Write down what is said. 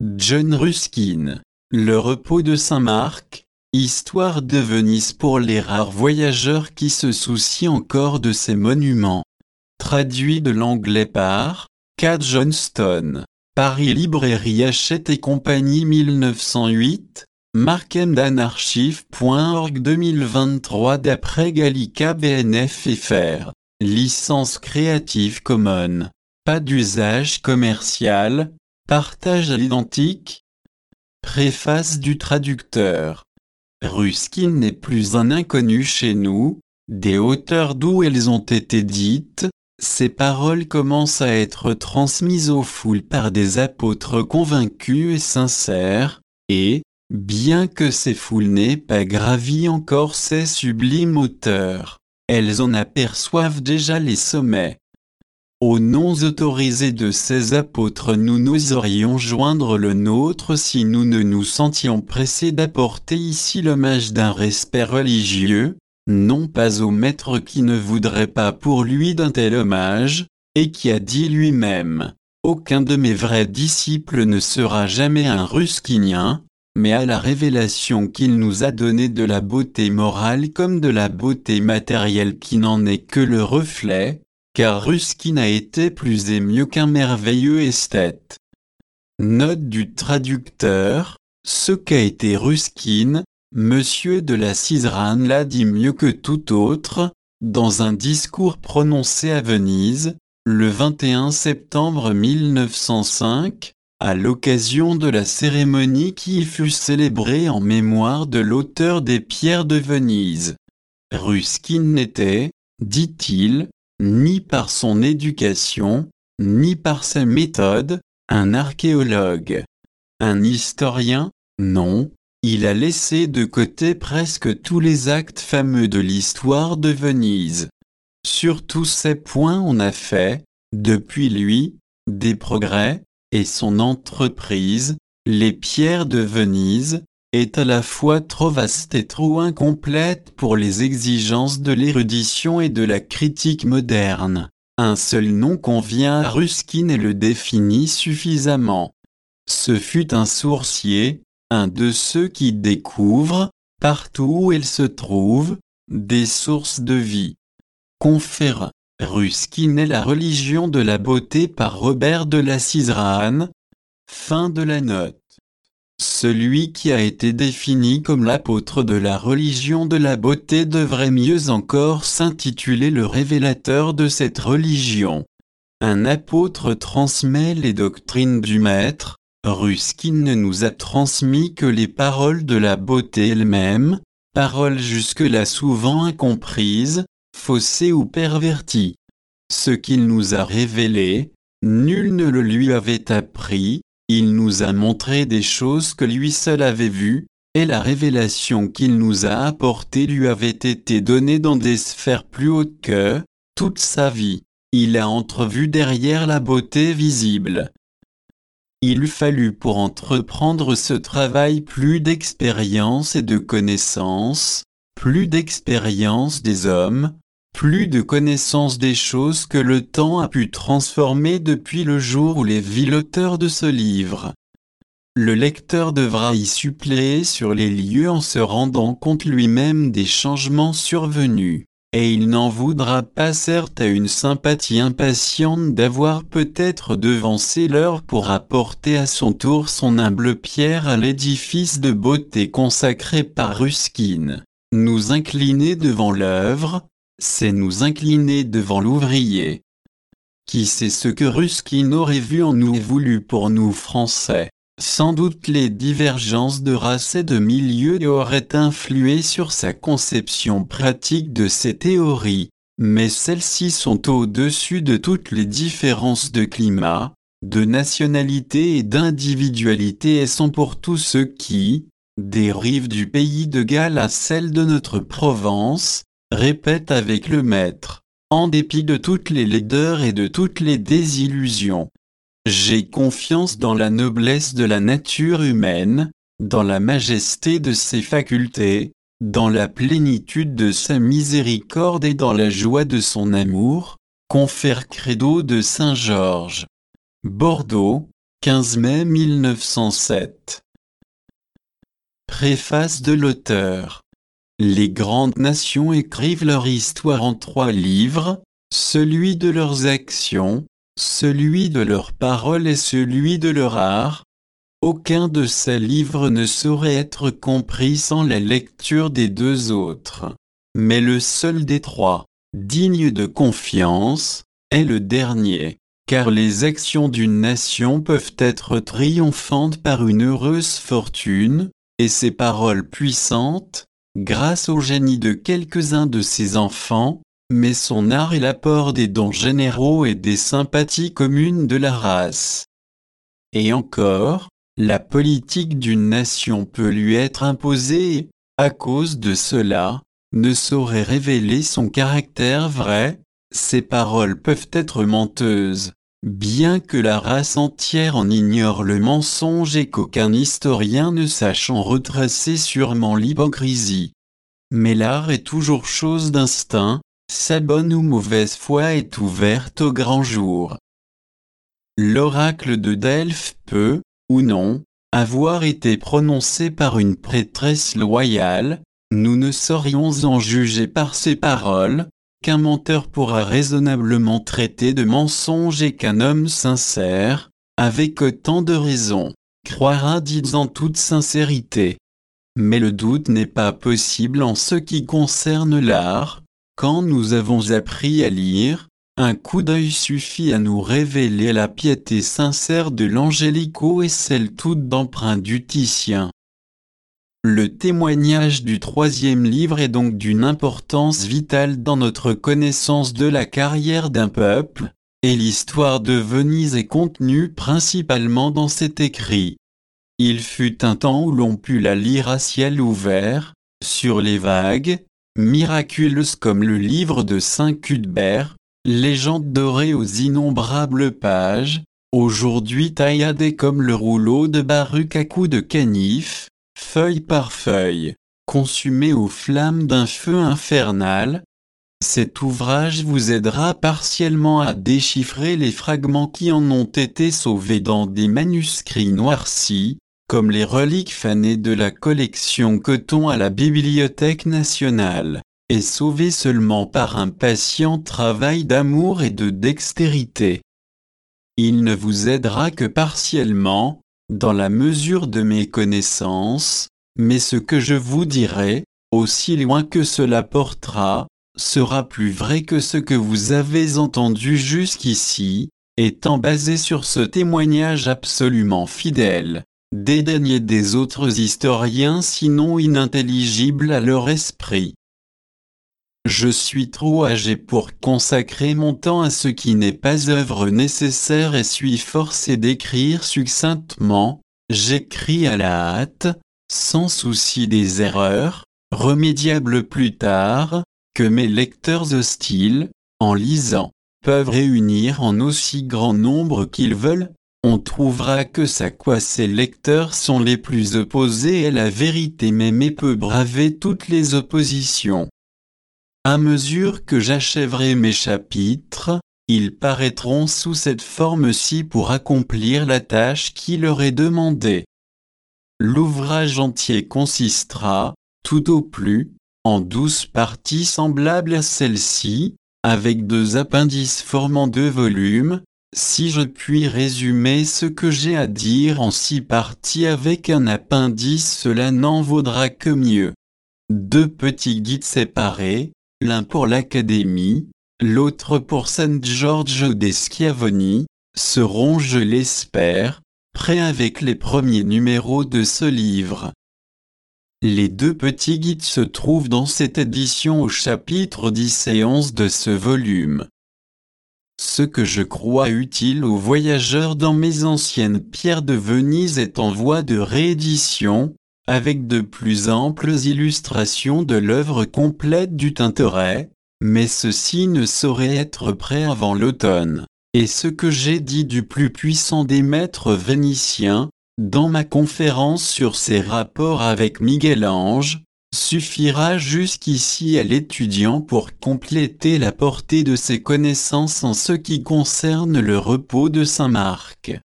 John Ruskin. Le repos de Saint-Marc, histoire de Venise pour les rares voyageurs qui se soucient encore de ces monuments. Traduit de l'anglais par K. Johnston. Paris Librairie Hachette et Compagnie 1908, markemdanarchive.org 2023 d'après Gallica BNF FR. Licence Creative Commons. Pas d'usage commercial. Partage à l'identique. Préface du traducteur. Ruskin n'est plus un inconnu chez nous, des hauteurs d'où elles ont été dites, ces paroles commencent à être transmises aux foules par des apôtres convaincus et sincères, et, bien que ces foules n'aient pas gravi encore ces sublimes hauteurs, elles en aperçoivent déjà les sommets. Aux noms autorisés de ces apôtres nous n'oserions joindre le nôtre si nous ne nous sentions pressés d'apporter ici l'hommage d'un respect religieux, non pas au maître qui ne voudrait pas pour lui d'un tel hommage, et qui a dit lui-même « Aucun de mes vrais disciples ne sera jamais un ruskinien », mais à la révélation qu'il nous a donnée de la beauté morale comme de la beauté matérielle qui n'en est que le reflet, car Ruskin a été plus et mieux qu'un merveilleux esthète. Note du traducteur, ce qu'a été Ruskin, Monsieur de la Sizeranne l'a dit mieux que tout autre, dans un discours prononcé à Venise, le 21 septembre 1905, à l'occasion de la cérémonie qui y fut célébrée en mémoire de l'auteur des Pierres de Venise. Ruskin n'était, dit-il, ni par son éducation, ni par sa méthode, un archéologue. Un historien, non, il a laissé de côté presque tous les actes fameux de l'histoire de Venise. Sur tous ces points on a fait, depuis lui, des progrès, et son entreprise, les Pierres de Venise, est à la fois trop vaste et trop incomplète pour les exigences de l'érudition et de la critique moderne. Un seul nom convient à Ruskin et le définit suffisamment. Ce fut un sourcier, un de ceux qui découvrent, partout où il se trouve, des sources de vie. Confère, Ruskin est la religion de la beauté par Robert de la Sizeranne. Fin de la note. Celui qui a été défini comme l'apôtre de la religion de la beauté devrait mieux encore s'intituler le révélateur de cette religion. Un apôtre transmet les doctrines du maître, Ruskin ne nous a transmis que les paroles de la beauté elle-même, paroles jusque-là souvent incomprises, faussées ou perverties. Ce qu'il nous a révélé, nul ne le lui avait appris. Il nous a montré des choses que lui seul avait vues, et la révélation qu'il nous a apportée lui avait été donnée dans des sphères plus hautes que, toute sa vie, il a entrevu derrière la beauté visible. Il eût fallu pour entreprendre ce travail plus d'expérience et de connaissance, plus d'expérience des hommes, plus de connaissance des choses que le temps a pu transformer depuis le jour où les vit l'auteur de ce livre. Le lecteur devra y suppléer sur les lieux en se rendant compte lui-même des changements survenus, et il n'en voudra pas certes à une sympathie impatiente d'avoir peut-être devancé l'heure pour apporter à son tour son humble pierre à l'édifice de beauté consacré par Ruskin. Nous incliner devant l'œuvre, c'est nous incliner devant l'ouvrier. Qui sait ce que Ruskin aurait vu en nous et voulu pour nous Français? Sans doute les divergences de race et de milieu auraient influé sur sa conception pratique de ces théories, mais celles-ci sont au-dessus de toutes les différences de climat, de nationalité et d'individualité et sont pour tous ceux qui, des rives du pays de Galles à celles de notre Provence, répète avec le maître, en dépit de toutes les laideurs et de toutes les désillusions. J'ai confiance dans la noblesse de la nature humaine, dans la majesté de ses facultés, dans la plénitude de sa miséricorde et dans la joie de son amour, confère Credo de Saint Georges. Bordeaux, 15 mai 1907. Préface de l'auteur. Les grandes nations écrivent leur histoire en 3 livres, celui de leurs actions, celui de leurs paroles et celui de leur art. Aucun de ces livres ne saurait être compris sans la lecture des 2 autres. Mais le seul des 3, digne de confiance, est le dernier, car les actions d'une nation peuvent être triomphantes par une heureuse fortune, et ses paroles puissantes, grâce au génie de quelques-uns de ses enfants, mais son art est l'apport des dons généraux et des sympathies communes de la race. Et encore, la politique d'une nation peut lui être imposée et, à cause de cela, ne saurait révéler son caractère vrai. Ses paroles peuvent être menteuses, bien que la race entière en ignore le mensonge et qu'aucun historien ne sache en retracer sûrement l'hypocrisie. Mais l'art est toujours chose d'instinct, sa bonne ou mauvaise foi est ouverte au grand jour. L'oracle de Delphes peut, ou non, avoir été prononcé par une prêtresse loyale, nous ne saurions en juger par ses paroles, qu'un menteur pourra raisonnablement traiter de mensonge et qu'un homme sincère, avec autant de raison, croira dit en toute sincérité. Mais le doute n'est pas possible en ce qui concerne l'art. Quand nous avons appris à lire, un coup d'œil suffit à nous révéler la piété sincère de l'Angelico et celle toute d'emprunt du Titien. Le témoignage du 3e livre est donc d'une importance vitale dans notre connaissance de la carrière d'un peuple, et l'histoire de Venise est contenue principalement dans cet écrit. Il fut un temps où l'on put la lire à ciel ouvert, sur les vagues, miraculeuse comme le livre de Saint Cuthbert, légende dorée aux innombrables pages, aujourd'hui tailladée comme le rouleau de Baruch à coups de canif, feuille par feuille, consumée aux flammes d'un feu infernal. Cet ouvrage vous aidera partiellement à déchiffrer les fragments qui en ont été sauvés dans des manuscrits noircis, comme les reliques fanées de la collection Coton à la Bibliothèque nationale, et sauvés seulement par un patient travail d'amour et de dextérité. Il ne vous aidera que partiellement, dans la mesure de mes connaissances, mais ce que je vous dirai, aussi loin que cela portera, sera plus vrai que ce que vous avez entendu jusqu'ici, étant basé sur ce témoignage absolument fidèle, dédaigné des autres historiens sinon inintelligible à leur esprit. Je suis trop âgé pour consacrer mon temps à ce qui n'est pas œuvre nécessaire et suis forcé d'écrire succinctement. J'écris à la hâte, sans souci des erreurs, remédiables plus tard, que mes lecteurs hostiles, en lisant, peuvent réunir en aussi grand nombre qu'ils veulent. On trouvera que ça quoi ces lecteurs sont les plus opposés à la vérité même et peut braver toutes les oppositions. À mesure que j'achèverai mes chapitres, ils paraîtront sous cette forme-ci pour accomplir la tâche qui leur est demandée. L'ouvrage entier consistera, tout au plus, en 12 parties semblables à celle-ci, avec 2 appendices formant 2 volumes. Si je puis résumer ce que j'ai à dire en 6 parties avec un appendice, cela n'en vaudra que mieux. 2 petits guides séparés, l'un pour l'Académie, l'autre pour San Giorgio dei Schiavoni, seront, je l'espère, prêts avec les premiers numéros de ce livre. Les 2 petits guides se trouvent dans cette édition au chapitre 10 et 11 de ce volume. Ce que je crois utile aux voyageurs dans mes anciennes pierres de Venise est en voie de réédition, avec de plus amples illustrations de l'œuvre complète du Tintoret, mais ceci ne saurait être prêt avant l'automne, et ce que j'ai dit du plus puissant des maîtres vénitiens, dans ma conférence sur ses rapports avec Michel-Ange, suffira jusqu'ici à l'étudiant pour compléter la portée de ses connaissances en ce qui concerne le repos de Saint Marc.